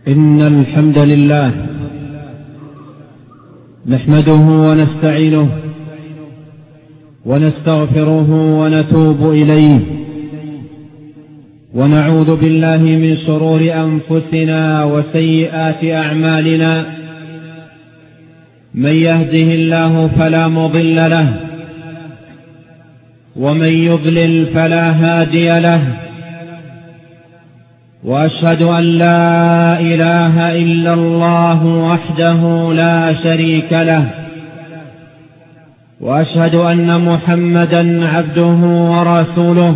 إن الحمد لله نحمده ونستعينه ونستغفره ونتوب إليه، ونعوذ بالله من شرور أنفسنا وسيئات أعمالنا. من يهده الله فلا مضل له، ومن يضلل فلا هادي له. وأشهد أن لا إله إلا الله وحده لا شريك له، وأشهد أن محمدا عبده ورسوله.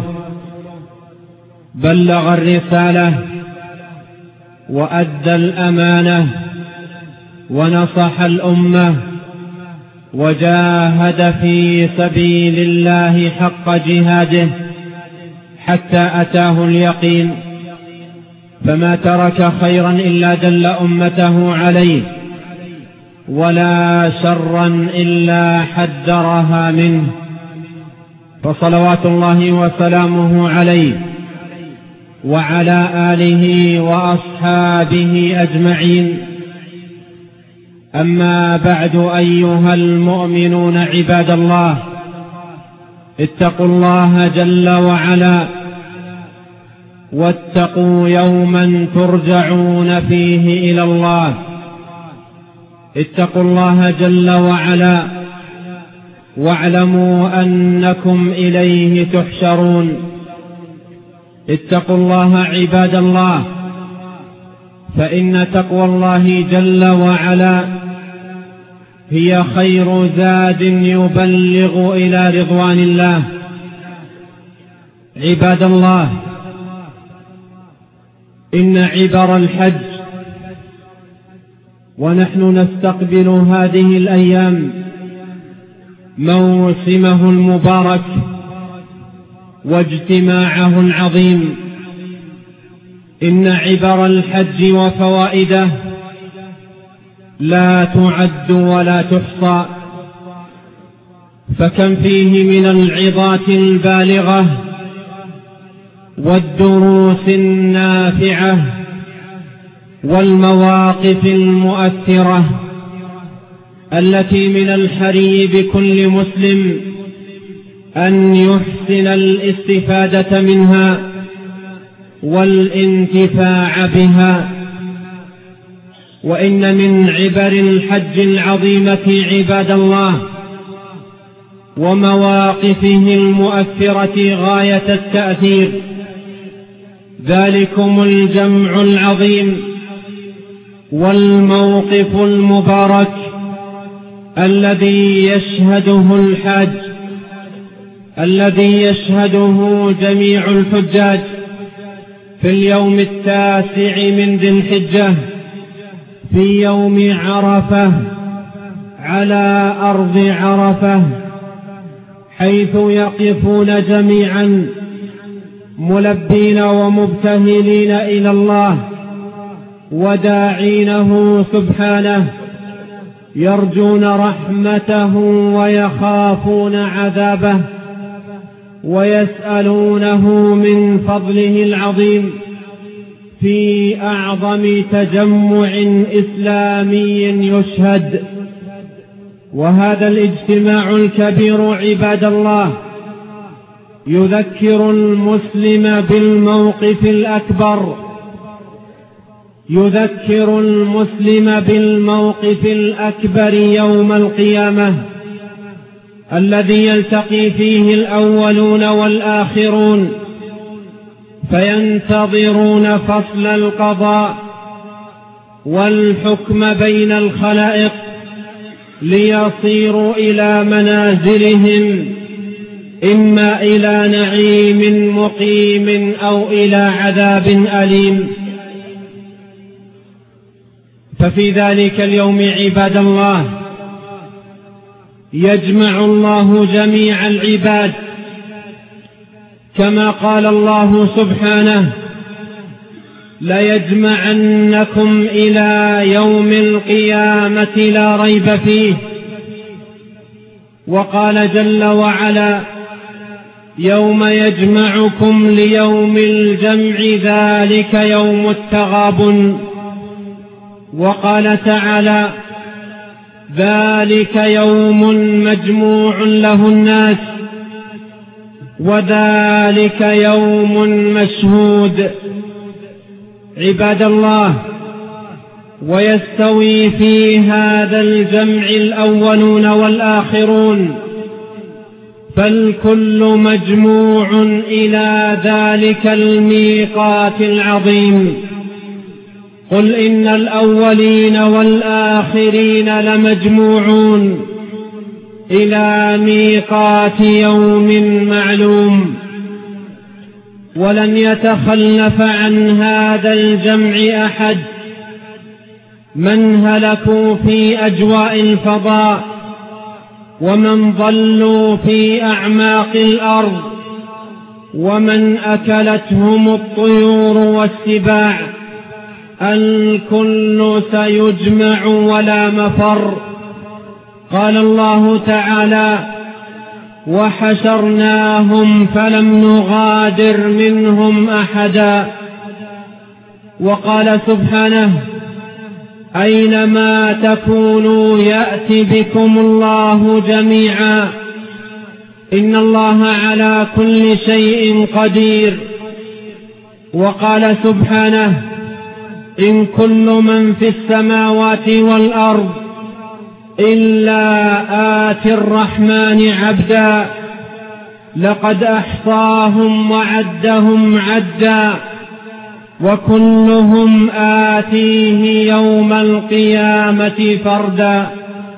بلغ الرسالة وأدى الأمانة ونصح الأمة، وجاهد في سبيل الله حق جهاده حتى أتاه اليقين. فما ترك خيرا إلا دل أمته عليه، ولا شرا إلا حذرها منه. فصلوات الله وسلامه عليه وعلى آله وأصحابه أجمعين. أما بعد، أيها المؤمنون عباد الله، اتقوا الله جل وعلا، واتقوا يوما ترجعون فيه إلى الله. اتقوا الله جل وعلا، واعلموا أنكم إليه تحشرون. اتقوا الله عباد الله، فإن تقوى الله جل وعلا هي خير زاد يبلغ إلى رضوان الله. عباد الله، إن عبر الحج، ونحن نستقبل هذه الأيام موسمه المبارك واجتماعه العظيم. إن عبر الحج وفوائده لا تعد ولا تحصى، فكم فيه من العظات البالغة والدروس النافعة والمواقف المؤثرة، التي من الحري بكل مسلم أن يحسن الاستفادة منها والانتفاع بها. وإن من عبر الحج العظيمة عباد الله ومواقفه المؤثرة غاية التأثير ذلكم الجمع العظيم والموقف المبارك الذي يشهده الحاج، الذي يشهده جميع الحجاج في اليوم 9 من ذي الحجة، في يوم عرفة، على أرض عرفة، حيث يقفون جميعا ملبين ومبتهلين إلى الله وداعينه سبحانه، يرجون رحمته ويخافون عذابه، ويسألونه من فضله العظيم في أعظم تجمع إسلامي يشهد. وهذا الاجتماع الكبير عباد الله يذكر المسلم بالموقف الأكبر، يذكر المسلم بالموقف الأكبر يوم القيامة، الذي يلتقي فيه الأولون والآخرون، فينتظرون فصل القضاء والحكم بين الخلائق ليصيروا إلى منازلهم، إما إلى نعيم مقيم أو إلى عذاب أليم. ففي ذلك اليوم عباد الله يجمع الله جميع العباد، كما قال الله سبحانه: ليجمعنكم إلى يوم القيامة لا ريب فيه. وقال جل وعلا: يوم يجمعكم ليوم الجمع ذلك يوم التغابن وقال تعالى: ذلك يوم مجموع له الناس وذلك يوم مشهود. عباد الله، ويستوي في هذا الجمع الأولون والآخرون، فالكل مجموع إلى ذلك الميقات العظيم. قل إن الأولين والآخرين لمجموعون إلى ميقات يوم معلوم. ولن يتخلف عن هذا الجمع أحد، من هلكوا في أجواء الفضاء، ومن ضلوا في أعماق الأرض، ومن أكلتهم الطيور والسباع، الكل سيجمع ولا مفر. قال الله تعالى: وحشرناهم فلم نغادر منهم أحدا. وقال سبحانه: أينما تكونوا يأت بكم الله جميعا إن الله على كل شيء قدير. وقال سبحانه: إن كل من في السماوات والأرض إلا آتي الرحمن عبدا لقد أحصاهم وعدهم عدا وكلهم آتيه يوم القيامة فردا.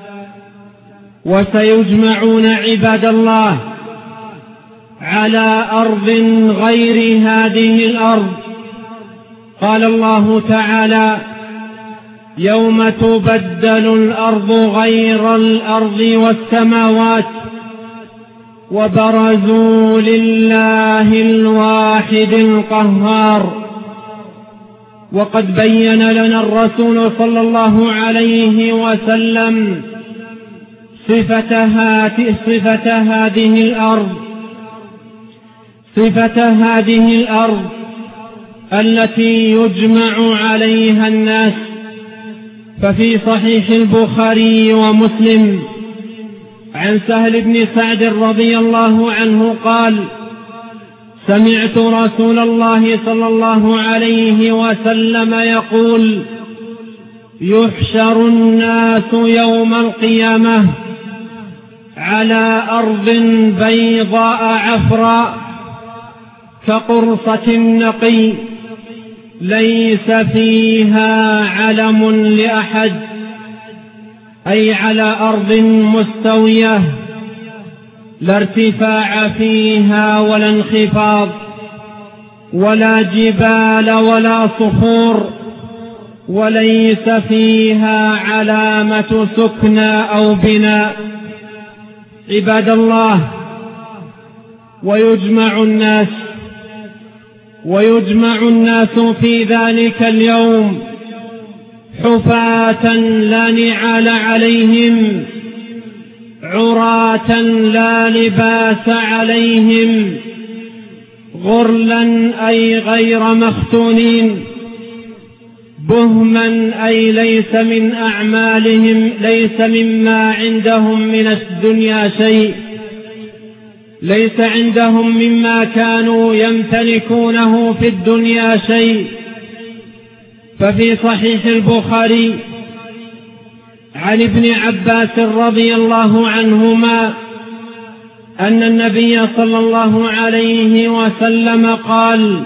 وسيجمعون عباد الله على أرض غير هذه الأرض. قال الله تعالى: يوم تبدل الأرض غير الأرض والسماوات وبرزوا لله الواحد القهار. وقد بين لنا الرسول صلى الله عليه وسلم صفة هذه الأرض التي يجمع عليها الناس. ففي صحيح البخاري ومسلم عن سهل بن سعد رضي الله عنه قال: سمعت رسول الله صلى الله عليه وسلم يقول: يحشر الناس يوم القيامة على أرض بيضاء عفراء كقرصة النقي ليس فيها علم لأحد، أي على أرض مستوية لا ارتفاع فيها ولا انخفاض ولا جبال ولا صخور، وليس فيها علامة سكنى أو بناء. عباد الله، ويجمع الناس في ذلك اليوم حفاة لا نعال عليهم، عراة لا لباس عليهم، غرلا أي غير مختونين، بهما أي ليس من أعمالهم، ليس مما عندهم من الدنيا شيء، ليس عندهم مما كانوا يمتلكونه في الدنيا شيء. ففي صحيح البخاري عن ابن عباس رضي الله عنهما أن النبي صلى الله عليه وسلم قال: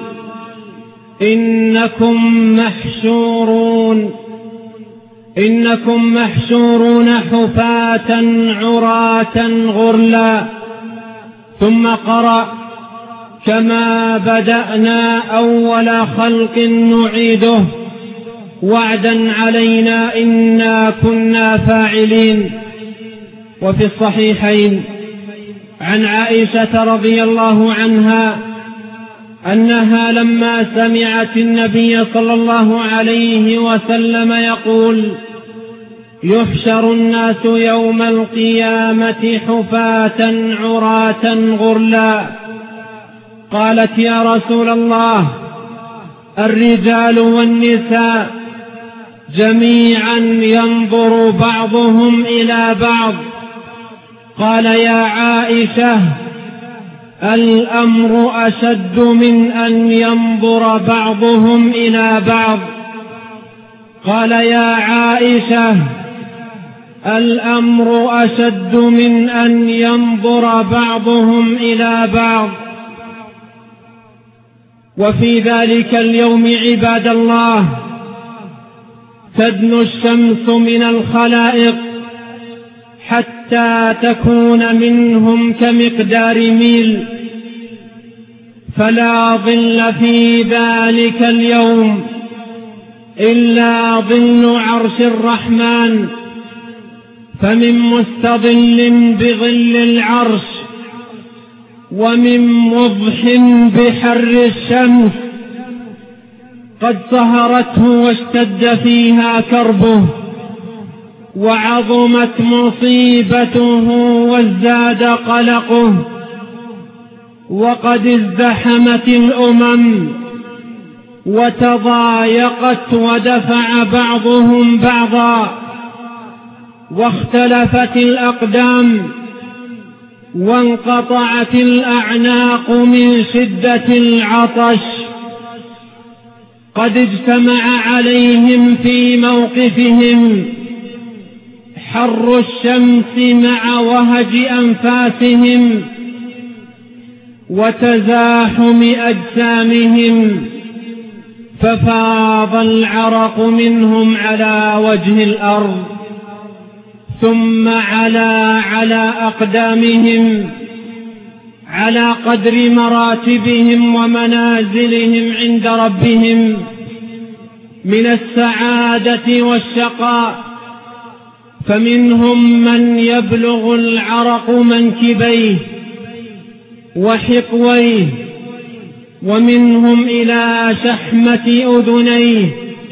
إنكم محشورون حفاة عراة غرلا. ثم قرأ: كما بدأنا أول خلق نعيده وعدا علينا إنا كنا فاعلين. وفي الصحيحين عن عائشة رضي الله عنها أنها لما سمعت النبي صلى الله عليه وسلم يقول: يحشر الناس يوم القيامة حفاة عراة غرلا، قالت: يا رسول الله، الرجال والنساء؟ جميعا ينظر بعضهم إلى بعض. قال يا عائشة الأمر أشد من أن ينظر بعضهم إلى بعض. قال يا عائشة الأمر أشد من أن ينظر بعضهم إلى بعض. وفي ذلك اليوم عباد الله تدنو الشمس من الخلائق حتى تكون منهم كمقدار ميل، فلا ظل في ذلك اليوم إلا ظل عرش الرحمن، فمن مستظل بظل العرش ومن مضح بحر الشمس قد سهرته واشتد فيها كربه وعظمت مصيبته وازداد قلقه، وقد ازدحمت الأمم وتضايقت ودفع بعضهم بعضا، واختلفت الأقدام وانقطعت الأعناق من شدة العطش. قد اجتمع عليهم في موقفهم حر الشمس مع وهج أنفاسهم وتزاحم أجسامهم، ففاض العرق منهم على وجه الأرض ثم على أقدامهم على قدر مراتبهم ومنازلهم عند ربهم من السعادة والشقاء. فمنهم من يبلغ العرق منكبيه وحقويه، ومنهم إلى شحمة أذنيه،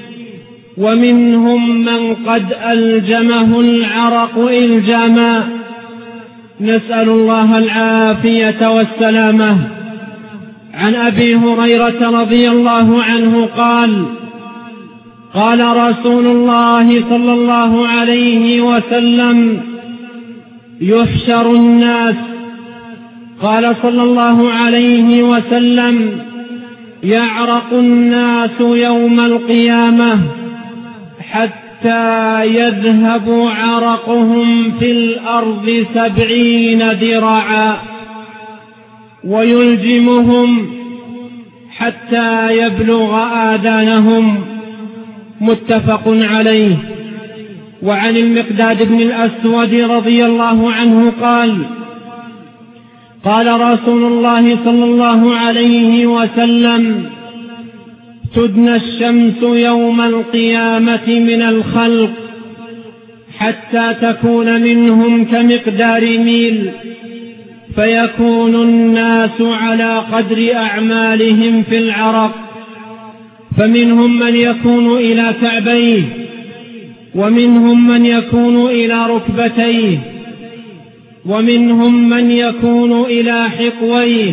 ومنهم من قد ألجمه العرق إلجاما، نسأل الله العافية والسلامة. عن أبي هريرة رضي الله عنه قال: قال رسول الله صلى الله عليه وسلم: يحشر الناس، قال صلى الله عليه وسلم: يعرق الناس يوم القيامة حتى يذهب عرقهم في الأرض 70 ذراعا، ويلجمهم حتى يبلغ آذانهم، متفق عليه. وعن المقداد بن الأسود رضي الله عنه قال: قال رسول الله صلى الله عليه وسلم: تدنى الشمس يوم القيامة من الخلق حتى تكون منهم كمقدار ميل، فيكون الناس على قدر أعمالهم في العرق، فمنهم من يكون إلى كعبيه، ومنهم من يكون إلى ركبتيه، ومنهم من يكون إلى حقويه،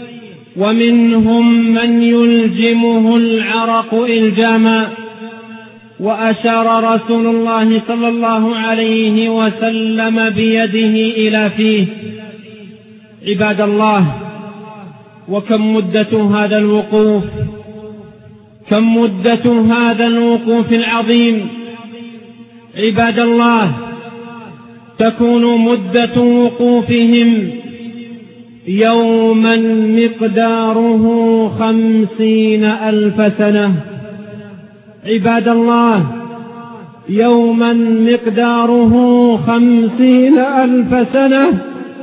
ومنهم من يلجمه العرق إلجاما. وأشار رسول الله صلى الله عليه وسلم بيده إلى فيه. عباد الله، وكم مدة هذا الوقوف، كم مدة هذا الوقوف العظيم. عباد الله، تكون مدة وقوفهم يوما مقداره 50,000 سنة. عباد الله، يوما مقداره 50,000 سنة.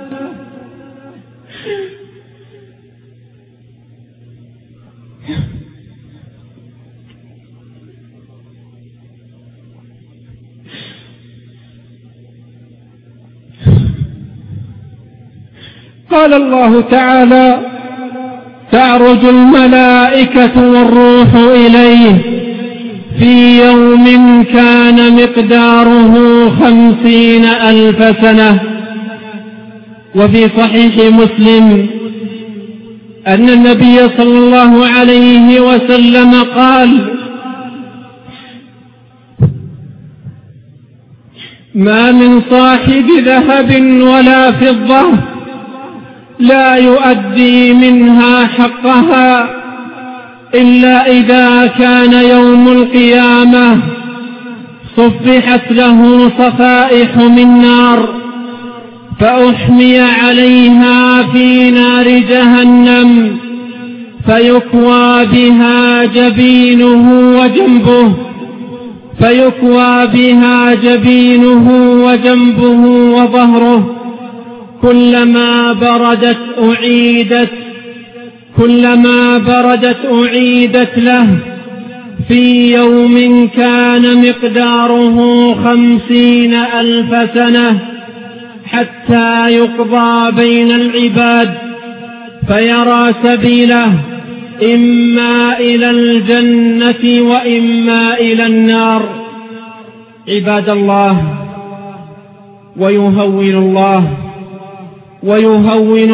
قال الله تعالى: تعرج الملائكة والروح إليه في يوم كان مقداره 50,000 سنة. وفي صحيح مسلم أن النبي صلى الله عليه وسلم قال: ما من صاحب ذهب ولا فضة لا يؤدي منها حقها إلا إذا كان يوم القيامة صفحت له صفائح من نار فأحمي عليها في نار جهنم فيكوى بها جبينه وجنبه وظهره كلما بردت أعيدت له في يوم كان مقداره 50,000 سنة حتى يقضى بين العباد فيرى سبيله إما إلى الجنة وإما إلى النار. عباد الله، ويهون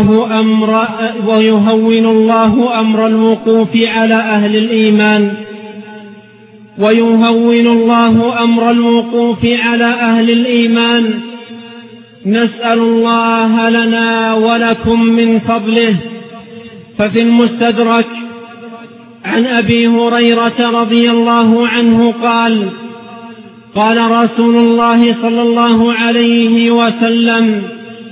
الله أمر الوقوف على أهل الإيمان نسأل الله لنا ولكم من فضله. ففي المستدرك عن أبي هريرة رضي الله عنه قال رسول الله صلى الله عليه وسلم: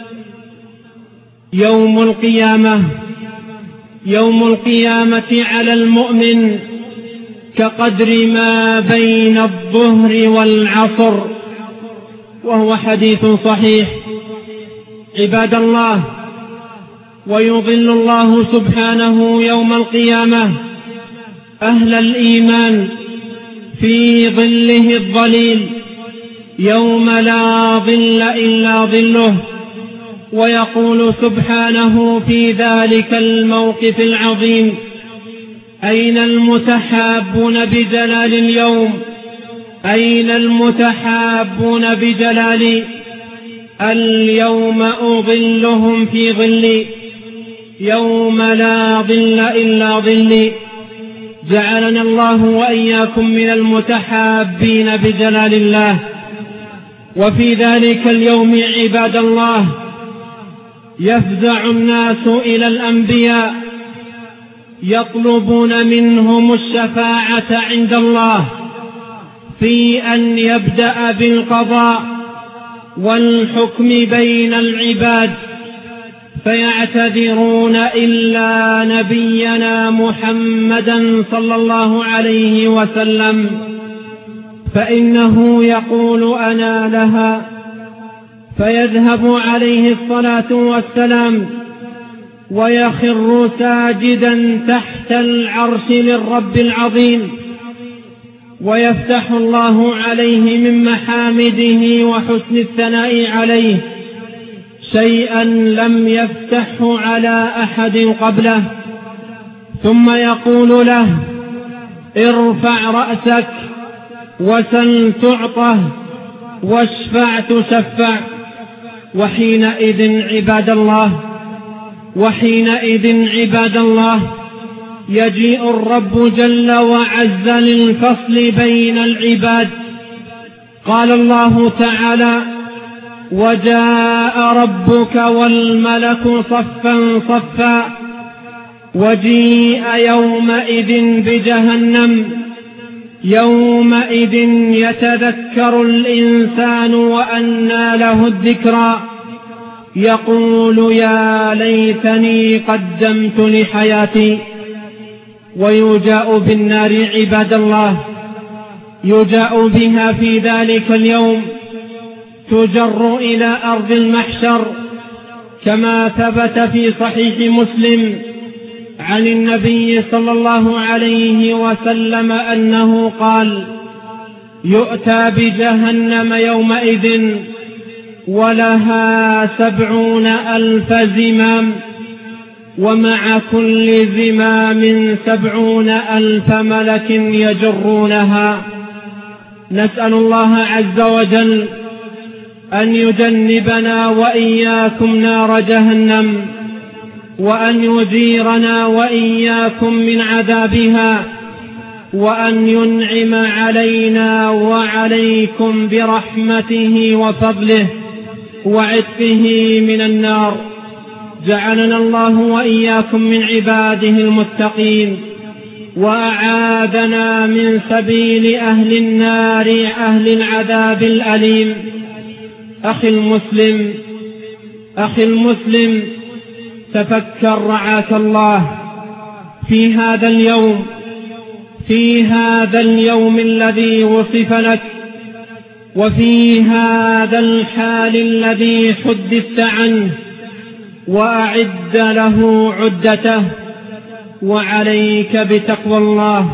يوم القيامة على المؤمن كقدر ما بين الظهر والعصر، وهو حديث صحيح. عباد الله، ويظل الله سبحانه يوم القيامة أهل الإيمان في ظله الظليل يوم لا ظل إلا ظله، ويقول سبحانه في ذلك الموقف العظيم: أين المتحابون بجلال اليوم؟ أين المتحابون بجلالي؟ اليوم أظلهم في ظلي يوم لا ظل إلا ظلي. جعلنا الله وإياكم من المتحابين بجلال الله. وفي ذلك اليوم عباد الله يفزع الناس إلى الأنبياء يطلبون منهم الشفاعة عند الله في أن يبدأ بالقضاء والحكم بين العباد، فيعتذرون إلا نبينا محمدا صلى الله عليه وسلم، فإنه يقول: أنا لها. فيذهب عليه الصلاة والسلام ويخر ساجدا تحت العرش للرب العظيم، ويفتح الله عليه من محامده وحسن الثناء عليه شيئا لم يفتحه على أحد قبله، ثم يقول له: ارفع رأسك وسل تعطه واشفع تشفع. وحينئذ عباد الله يجيء الرب جل وعز للفصل بين العباد. قال الله تعالى: وجاء ربك والملك صفا صفا وجيء يومئذ بجهنم يومئذ يتذكر الإنسان وأنى له الذكرى يقول: يا ليتني قدمت لحياتي. ويجاء بالنار عباد الله، يجاء بها في ذلك اليوم، تجر إلى أرض المحشر، كما ثبت في صحيح مسلم عن النبي صلى الله عليه وسلم أنه قال: يؤتى بجهنم يومئذ ولها 70,000 زمام، ومع كل زمام 70,000 ملك يجرونها. نسأل الله عز وجل أن يجنبنا وإياكم نار جهنم، وأن يجيرنا وإياكم من عذابها، وأن ينعم علينا وعليكم برحمته وفضله وعتقه من النار. جعلنا الله وإياكم من عباده المتقين، وأعاذنا من سبيل أهل النار أهل العذاب الأليم. أخي المسلم، تفكر رعاك الله في هذا اليوم الذي وصف لك، وفي هذا الحال الذي حدثت عنه، وأعد له عدته. وعليك بتقوى الله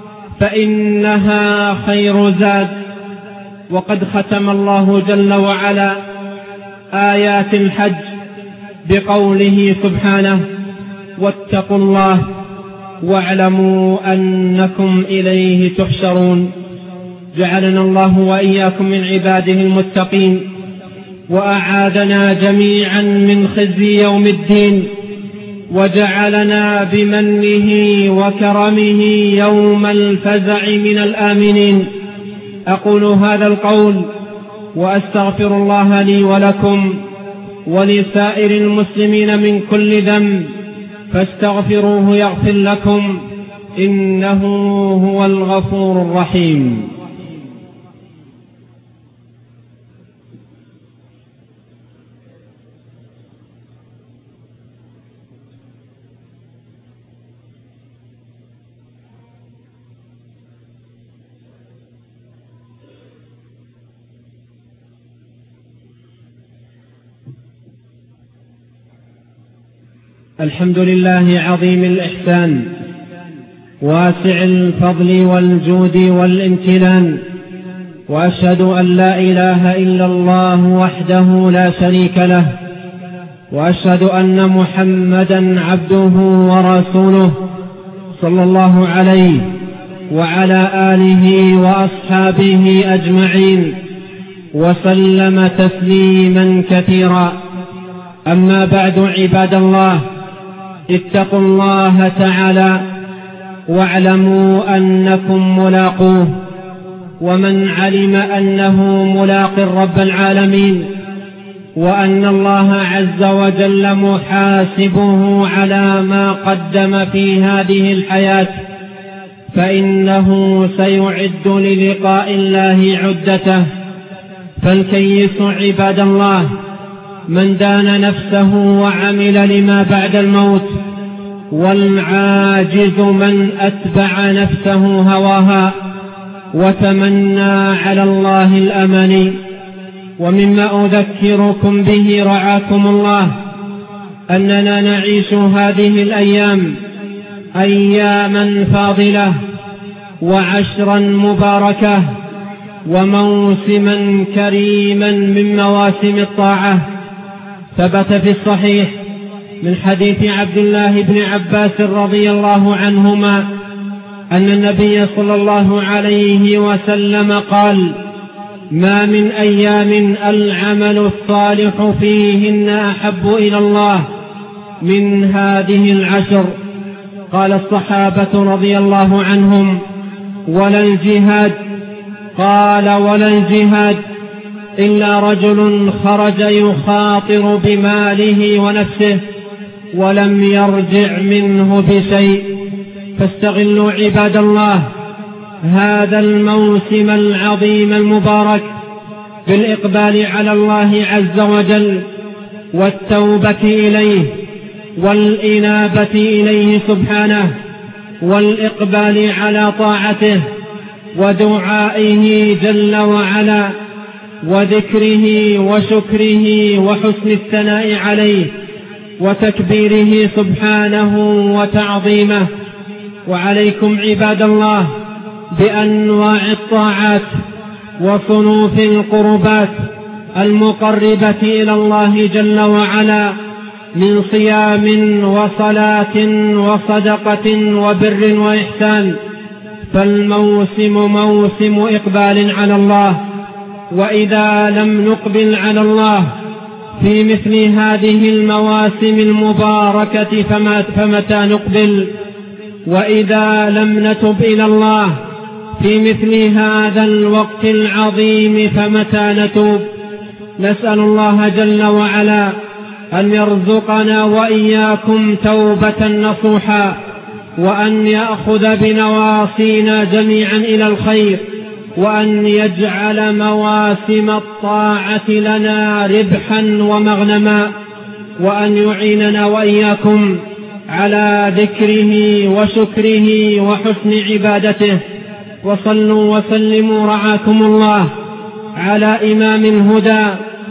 فإنها خير زاد. وقد ختم الله جل وعلا آيات الحج بقوله سبحانه: واتقوا الله واعلموا أنكم إليه تحشرون. جعلنا الله وإياكم من عباده المتقين، وأعاذنا جميعا من خزي يوم الدين، وجعلنا بمنه وكرمه يوم الفزع من الآمنين. أقول هذا القول وأستغفر الله لي ولكم ولسائر المسلمين من كل ذنب، فاستغفروه يغفر لكم، إنه هو الغفور الرحيم. الحمد لله عظيم الإحسان، واسع الفضل والجود والامتنان، وأشهد أن لا إله إلا الله وحده لا شريك له، وأشهد أن محمدا عبده ورسوله صلى الله عليه وعلى آله وأصحابه أجمعين، وسلم تسليما كثيرا. أما بعد، عباد الله، اتقوا الله تعالى واعلموا أنكم ملاقوه. ومن علم أنه ملاق رب العالمين، وأن الله عز وجل محاسبه على ما قدم في هذه الحياة، فإنه سيعد للقاء الله عدته. فالكيس عباد الله من دان نفسه وعمل لما بعد الموت، والعاجز من أتبع نفسه هواها وتمنى على الله الأماني. ومما أذكركم به رعاكم الله أننا نعيش هذه الأيام أياما فاضلة وعشرا مباركة وموسما كريما من مواسم الطاعة. ثبت في الصحيح من حديث عبد الله بن عباس رضي الله عنهما أن النبي صلى الله عليه وسلم قال: ما من أيام العمل الصالح فيهن أحب إلى الله من هذه العشر. قال الصحابة رضي الله عنهم: ولا الجهاد؟ قال: ولا الجهاد إلا رجل خرج يخاطر بماله ونفسه ولم يرجع منه بشيء. فاستغلوا عباد الله هذا الموسم العظيم المبارك بالإقبال على الله عز وجل والتوبة إليه والإنابة إليه سبحانه، والإقبال على طاعته ودعائه جل وعلا وذكره وشكره وحسن الثناء عليه وتكبيره سبحانه وتعظيمه. وعليكم عباد الله بأنواع الطاعات وصنوف القربات المقربة إلى الله جل وعلا من صيام وصلاة وصدقة وبر وإحسان. فالموسم موسم إقبال على الله، وإذا لم نقبل على الله في مثل هذه المواسم المباركة فمتى نقبل؟ وإذا لم نتب إلى الله في مثل هذا الوقت العظيم فمتى نتوب؟ نسأل الله جل وعلا أن يرزقنا وإياكم توبة نصوحا، وأن يأخذ بنواصينا جميعا إلى الخير، وأن يجعل مواسم الطاعة لنا ربحا ومغنما، وأن يعيننا وإياكم على ذكره وشكره وحسن عبادته. وصلوا وسلموا رعاكم الله على إمام الهدى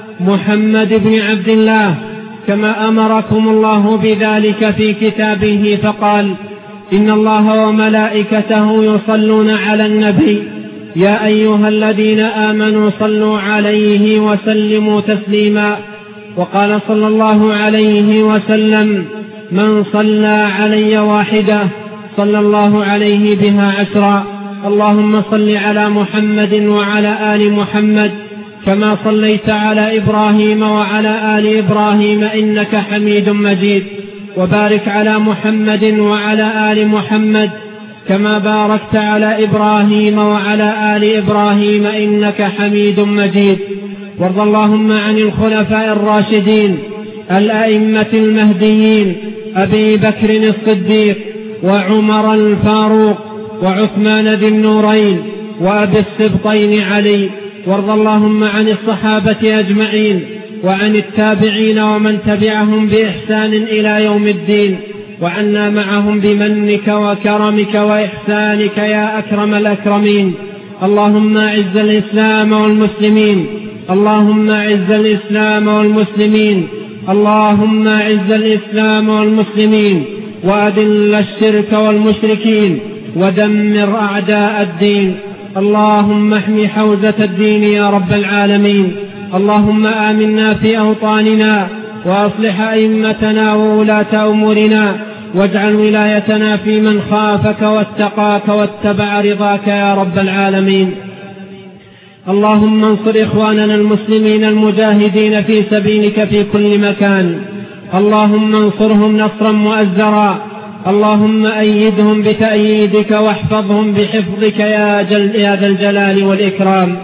محمد بن عبد الله، كما أمركم الله بذلك في كتابه فقال: إن الله وملائكته يصلون على النبي يا أيها الذين آمنوا صلوا عليه وسلموا تسليما. وقال صلى الله عليه وسلم: من صلى علي واحدة صلى الله عليه بها 10. اللهم صل على محمد وعلى آل محمد كما صليت على إبراهيم وعلى آل إبراهيم إنك حميد مجيد، وبارك على محمد وعلى آل محمد كما باركت على إبراهيم وعلى آل إبراهيم إنك حميد مجيد. وارض اللهم عن الخلفاء الراشدين الأئمة المهديين أبي بكر الصديق وعمر الفاروق وعثمان ذي النورين وأبي السبطين علي. وارض اللهم عن الصحابة أجمعين وعن التابعين ومن تبعهم بإحسان إلى يوم الدين، وعنا معهم بمنك وكرمك وإحسانك يا أكرم الأكرمين. اللهم أعز الإسلام والمسلمين، اللهم أعز الإسلام والمسلمين، اللهم أعز الإسلام والمسلمين، وأذل الشرك والمشركين، ودمر أعداء الدين. اللهم احمِ حوزة الدين يا رب العالمين. اللهم آمنا في أوطاننا، وأصلح أئمتنا وولاة أمورنا، واجعل ولايتنا في من خافك واتقاك واتبع رضاك يا رب العالمين. اللهم انصر إخواننا المسلمين المجاهدين في سبيلك في كل مكان، اللهم انصرهم نصرا مؤزرا، اللهم أيدهم بتأييدك واحفظهم بحفظك يا ذا الجلال والإكرام.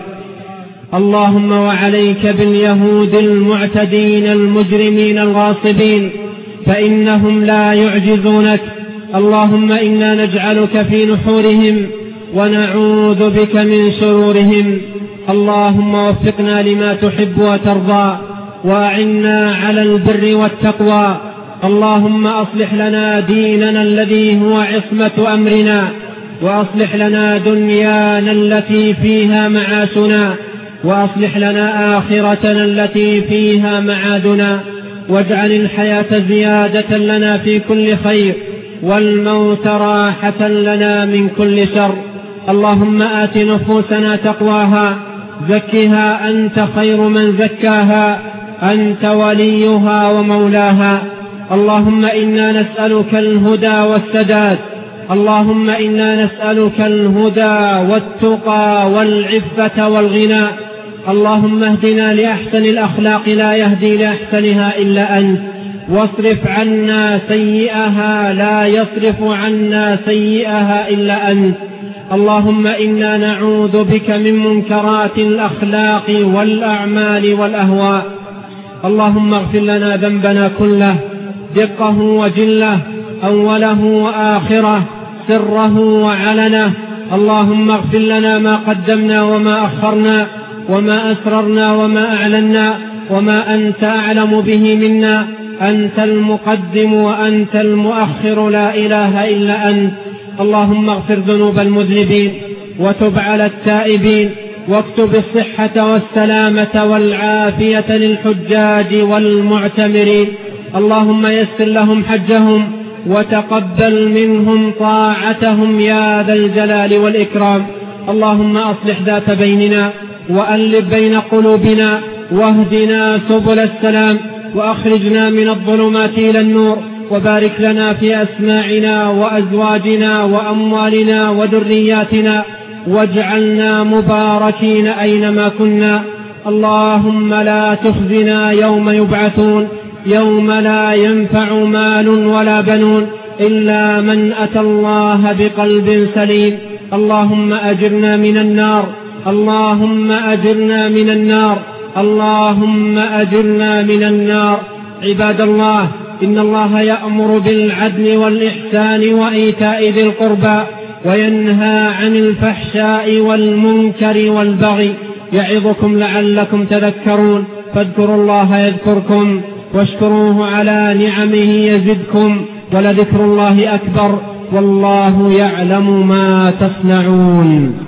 اللهم وعليك باليهود المعتدين المجرمين الغاصبين، فإنهم لا يعجزونك. اللهم إنا نجعلك في نحورهم ونعوذ بك من شرورهم. اللهم وفقنا لما تحب وترضى، وأعنا على البر والتقوى. اللهم أصلح لنا ديننا الذي هو عصمة أمرنا، وأصلح لنا دنيانا التي فيها معاشنا، وأصلح لنا آخرتنا التي فيها معادنا، واجعل الحياة زيادة لنا في كل خير، والموت راحة لنا من كل شر. اللهم آت نفوسنا تقواها، زكها أنت خير من زكاها، أنت وليها ومولاها. اللهم إنا نسألك الهدى والسداد، اللهم إنا نسألك الهدى والتقى والعفة والغنى. اللهم اهدنا لأحسن الأخلاق لا يهدي لأحسنها إلا أنت، واصرف عنا سيئها لا يصرف عنا سيئها إلا أنت. اللهم إنا نعوذ بك من منكرات الأخلاق والأعمال والأهواء. اللهم اغفر لنا ذنبنا كله، دقه وجله، أوله وآخره، سره وعلنه. اللهم اغفر لنا ما قدمنا وما أخرنا، وما أسررنا وما أعلنا، وما أنت أعلم به منا. أنت المقدم وأنت المؤخر، لا إله إلا أنت. اللهم اغفر ذنوب المذنبين، وتب على التائبين، واكتب الصحة والسلامة والعافية للحجاج والمعتمرين. اللهم يسر لهم حجهم، وتقبل منهم طاعتهم يا ذا الجلال والإكرام. اللهم أصلح ذات بيننا، وألف بين قلوبنا، واهدنا سبل السلام، وأخرجنا من الظلمات إلى النور، وبارك لنا في أسماعنا وأزواجنا وأموالنا وذرياتنا، واجعلنا مباركين أينما كنا. اللهم لا تخزنا يوم يبعثون، يوم لا ينفع مال ولا بنون إلا من أتى الله بقلب سليم. اللهم أجرنا من النار، اللهم أجرنا من النار، اللهم أجرنا من النار. عباد الله، إن الله يأمر بالعدل والإحسان وإيتاء ذي القربى وينهى عن الفحشاء والمنكر والبغي، يعظكم لعلكم تذكرون. فاذكروا الله يذكركم واشكروه على نعمه يزدكم، ولذكر الله أكبر، والله يعلم ما تصنعون.